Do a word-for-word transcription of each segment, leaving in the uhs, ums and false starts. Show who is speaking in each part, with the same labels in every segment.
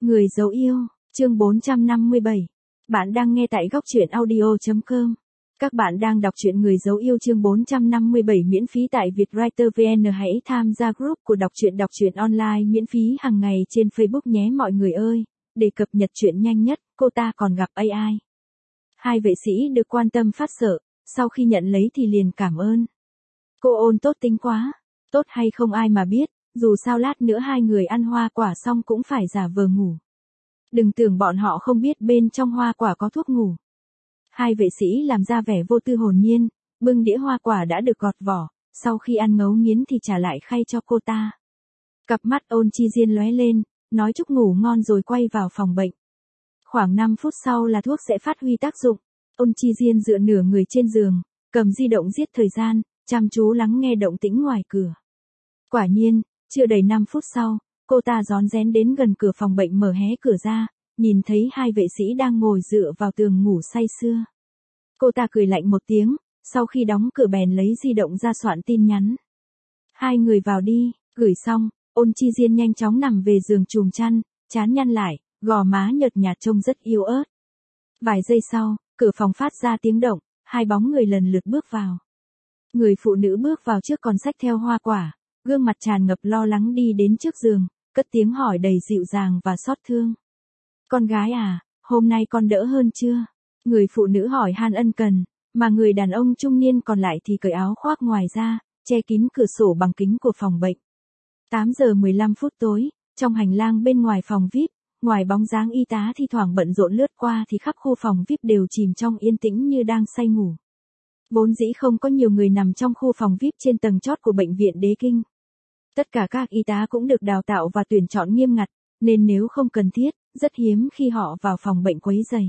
Speaker 1: Người dấu yêu, chương bốn trăm năm mươi bảy. Bạn đang nghe tại góc truyện audio chấm com. Các bạn đang đọc truyện Người dấu yêu chương bốn trăm năm mươi bảy miễn phí tại Vietwriter vê en. Hãy tham gia group của đọc truyện đọc truyện online miễn phí hàng ngày trên Facebook nhé mọi người ơi. Để cập nhật truyện nhanh nhất, cô ta còn gặp a i. Hai vệ sĩ được quan tâm phát sợ, sau khi nhận lấy thì liền cảm ơn. Cô ôn tốt tính quá. Tốt hay không ai mà biết, dù sao lát nữa hai người ăn hoa quả xong cũng phải giả vờ ngủ. Đừng tưởng bọn họ không biết bên trong hoa quả có thuốc ngủ. Hai vệ sĩ làm ra vẻ vô tư hồn nhiên, bưng đĩa hoa quả đã được gọt vỏ, sau khi ăn ngấu nghiến thì trả lại khay cho cô ta. Cặp mắt Ôn Chi Diên lóe lên, nói chúc ngủ ngon rồi quay vào phòng bệnh. Khoảng năm phút sau là thuốc sẽ phát huy tác dụng. Ôn Chi Diên dựa nửa người trên giường, cầm di động giết thời gian, chăm chú lắng nghe động tĩnh ngoài cửa. Quả nhiên, chưa đầy năm phút sau, cô ta rón rén đến gần cửa phòng bệnh mở hé cửa ra, nhìn thấy hai vệ sĩ đang ngồi dựa vào tường ngủ say sưa. Cô ta cười lạnh một tiếng, sau khi đóng cửa bèn lấy di động ra soạn tin nhắn. Hai người vào đi, gửi xong, Ôn Chi Diên nhanh chóng nằm về giường chùm chăn, trán nhăn lại, gò má nhợt nhạt trông rất yếu ớt. Vài giây sau, cửa phòng phát ra tiếng động, hai bóng người lần lượt bước vào. Người phụ nữ bước vào trước còn xách theo hoa quả, gương mặt tràn ngập lo lắng đi đến trước giường, cất tiếng hỏi đầy dịu dàng và xót thương. Con gái à, hôm nay con đỡ hơn chưa? Người phụ nữ hỏi han ân cần, mà người đàn ông trung niên còn lại thì cởi áo khoác ngoài ra, che kín cửa sổ bằng kính của phòng bệnh. tám giờ mười lăm phút tối, trong hành lang bên ngoài phòng vi ai pi, ngoài bóng dáng y tá thi thoảng bận rộn lướt qua thì khắp khu phòng vi ai pi đều chìm trong yên tĩnh như đang say ngủ. Vốn dĩ không có nhiều người nằm trong khu phòng vi ai pi trên tầng chót của bệnh viện Đế Kinh. Tất cả các y tá cũng được đào tạo và tuyển chọn nghiêm ngặt, nên nếu không cần thiết, rất hiếm khi họ vào phòng bệnh quấy rầy.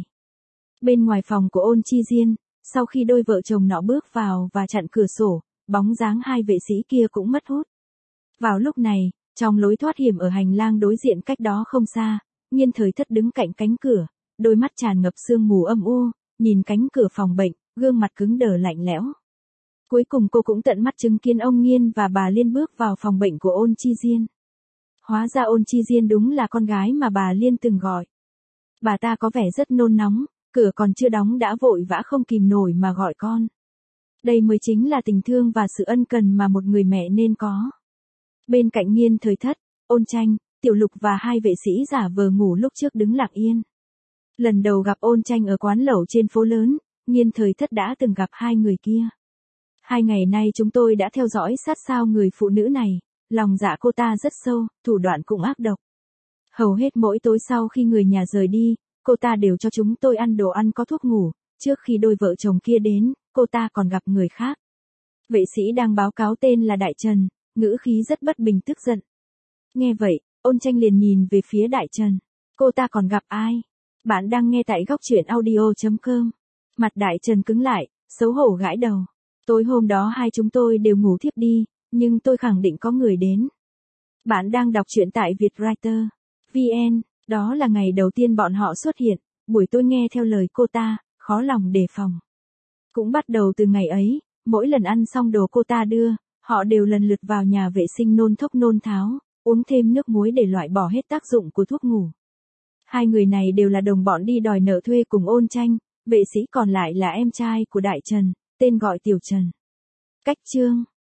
Speaker 1: Bên ngoài phòng của Ôn Chi Diên, sau khi đôi vợ chồng nọ bước vào và chặn cửa sổ, bóng dáng hai vệ sĩ kia cũng mất hút. Vào lúc này, trong lối thoát hiểm ở hành lang đối diện cách đó không xa, Nghiên Thời Thất đứng cạnh cánh cửa, đôi mắt tràn ngập sương mù âm u, nhìn cánh cửa phòng bệnh, gương mặt cứng đờ lạnh lẽo. Cuối cùng cô cũng tận mắt chứng kiến ông Nghiên và bà Liên bước vào phòng bệnh của Ôn Chi Diên. Hóa ra Ôn Chi Diên đúng là con gái mà bà Liên từng gọi. Bà ta có vẻ rất nôn nóng, cửa còn chưa đóng đã vội vã không kìm nổi mà gọi con. Đây mới chính là tình thương và sự ân cần mà một người mẹ nên có. Bên cạnh Nghiên Thời Thất, Ôn Tranh, Tiểu Lục và hai vệ sĩ giả vờ ngủ lúc trước đứng lặng yên. Lần đầu gặp Ôn Tranh ở quán lẩu trên phố lớn, Nghiên Thời Thất đã từng gặp hai người kia. Hai ngày nay chúng tôi đã theo dõi sát sao người phụ nữ này, lòng dạ cô ta rất sâu, thủ đoạn cũng ác độc. Hầu hết mỗi tối sau khi người nhà rời đi, cô ta đều cho chúng tôi ăn đồ ăn có thuốc ngủ, trước khi đôi vợ chồng kia đến, cô ta còn gặp người khác. Vệ sĩ đang báo cáo tên là Đại Trần, ngữ khí rất bất bình tức giận. Nghe vậy, Ôn Tranh liền nhìn về phía Đại Trần. Cô ta còn gặp ai? Bạn đang nghe tại góc truyện audio chấm com. Mặt Đại Trần cứng lại, xấu hổ gãi đầu. Tối hôm đó hai chúng tôi đều ngủ thiếp đi, nhưng tôi khẳng định có người đến. Bạn đang đọc truyện tại Vietwriter vê en, đó là ngày đầu tiên bọn họ xuất hiện, buổi tôi nghe theo lời cô ta, khó lòng đề phòng. Cũng bắt đầu từ ngày ấy, mỗi lần ăn xong đồ cô ta đưa, họ đều lần lượt vào nhà vệ sinh nôn thốc nôn tháo, uống thêm nước muối để loại bỏ hết tác dụng của thuốc ngủ. Hai người này đều là đồng bọn đi đòi nợ thuê cùng Ôn Tranh, vệ sĩ còn lại là em trai của Đại Trần, tên gọi Tiểu Trần. Cách chương